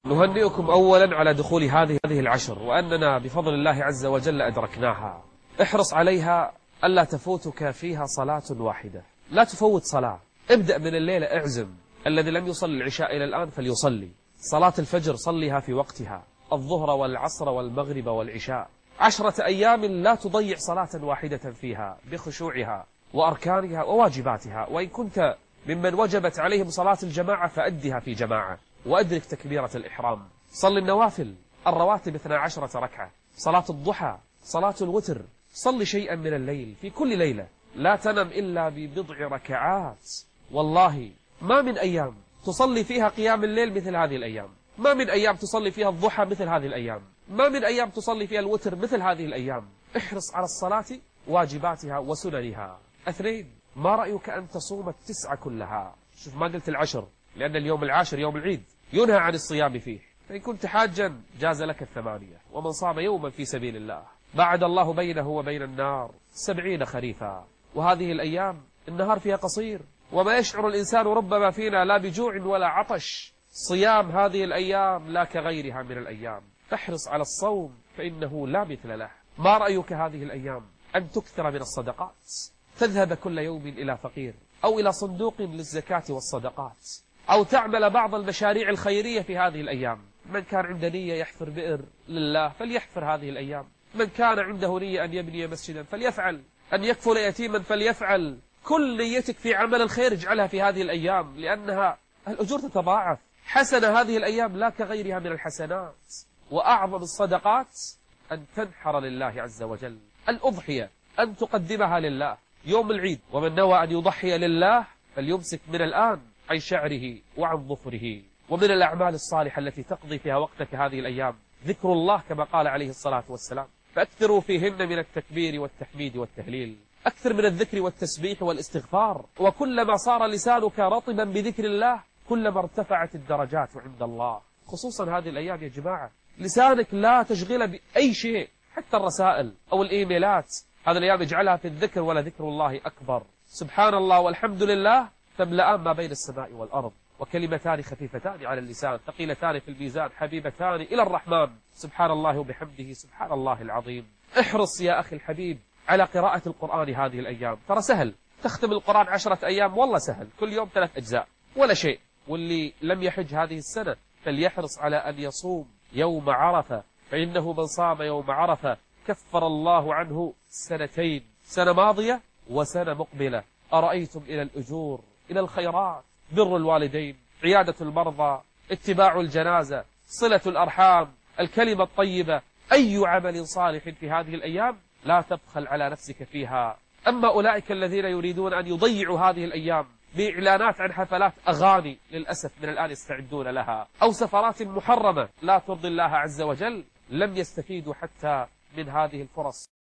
نهنئكم أولا على دخول هذه العشر، وأننا بفضل الله عز وجل أدركناها. احرص عليها ألا تفوتك فيها صلاة واحدة، لا تفوت صلاة. ابدأ من الليلة، اعزم الذي لم يصلي العشاء إلى الآن فليصلي. صلاة الفجر صليها في وقتها، الظهر والعصر والمغرب والعشاء. 10 أيام لا تضيع صلاة واحدة فيها بخشوعها وأركانها وواجباتها. وإن كنت ممن وجبت عليهم صلاة الجماعة فأدها في جماعة، وأدرك تكبيرة الإحرام. صل النوافل الرواتب 12 ركعة، صلاة الضحى، صلاة الوتر. صل شيئا من الليل في كل ليلة، لا تنم إلا ببضع ركعات. والله ما من أيام تصلي فيها قيام الليل مثل هذه الأيام، ما من أيام تصلي فيها الضحى مثل هذه الأيام، ما من أيام تصلي فيها الوتر مثل هذه الأيام. احرص على الصلاة واجباتها وسننها. 2، ما رأيك أن تصوم ال9 كلها؟ شوف، ما قلت العشر لأن اليوم العاشر يوم العيد ينهى عن الصيام فيه، فإن كنت حاجا جاز لك 8. ومن صام يوما في سبيل الله بعد الله بينه وبين النار 70 خريفا. وهذه الأيام النهار فيها قصير، وما يشعر الإنسان ربما فينا لا بجوع ولا عطش. صيام هذه الأيام لا كغيرها من الأيام، فاحرص على الصوم فإنه لا مثل له. ما رأيك هذه الأيام أن تكثر من الصدقات، تذهب كل يوم إلى فقير أو إلى صندوق للزكاة والصدقات، أو تعمل بعض المشاريع الخيرية في هذه الأيام. من كان عنده نية يحفر بئر لله فليحفر هذه الأيام، من كان عنده نية أن يبني مسجدا فليفعل، أن يكفل يتيما فليفعل. كل نيتك في عمل الخير اجعلها في هذه الأيام، لأنها الأجور تتضاعف. حسنة هذه الأيام لا كغيرها من الحسنات. وأعظم الصدقات أن تنحر لله عز وجل، الأضحية أن تقدمها لله يوم العيد. ومن نوى أن يضحي لله فليمسك من الآن عن شعره وعن ظفره. ومن الأعمال الصالحة التي تقضي فيها وقتك هذه الأيام ذكر الله كما قال عليه الصلاة والسلام، فأكثروا فيهن من التكبير والتحميد والتهليل. أكثر من الذكر والتسبيح والاستغفار. وكلما صار لسانك رطبا بذكر الله كلما ارتفعت الدرجات عند الله. خصوصا هذه الأيام يا جماعة، لسانك لا تشغله بأي شيء، حتى الرسائل أو الإيميلات هذه الأيام اجعلها في الذكر، ولا ذكر الله أكبر. سبحان الله والحمد لله تملأان ما بين السماء والأرض، وكلمتان خفيفتان على اللسان ثقيلتان في الميزان حبيبتان إلى الرحمن. سبحان الله وبحمده سبحان الله العظيم. احرص يا أخي الحبيب على قراءة القرآن هذه الأيام، ترى سهل. تختم القرآن 10 أيام والله سهل، كل يوم 3 أجزاء ولا شيء. واللي لم يحج هذه السنة فليحرص على أن يصوم يوم عرفة، فإنه من صام يوم عرفة كفر الله عنه 2 سنة ماضية وسنة مقبلة. أرأيتم إلى الأجور، إلى الخيرات، بر الوالدين، عيادة المرضى، اتباع الجنازة، صلة الأرحام، الكلمة الطيبة، أي عمل صالح في هذه الأيام لا تبخل على نفسك فيها. أما أولئك الذين يريدون أن يضيعوا هذه الأيام بإعلانات عن حفلات أغاني للأسف من الآن يستعدون لها، أو سفرات محرمة لا ترضي الله عز وجل، لم يستفيدوا حتى من هذه الفرص.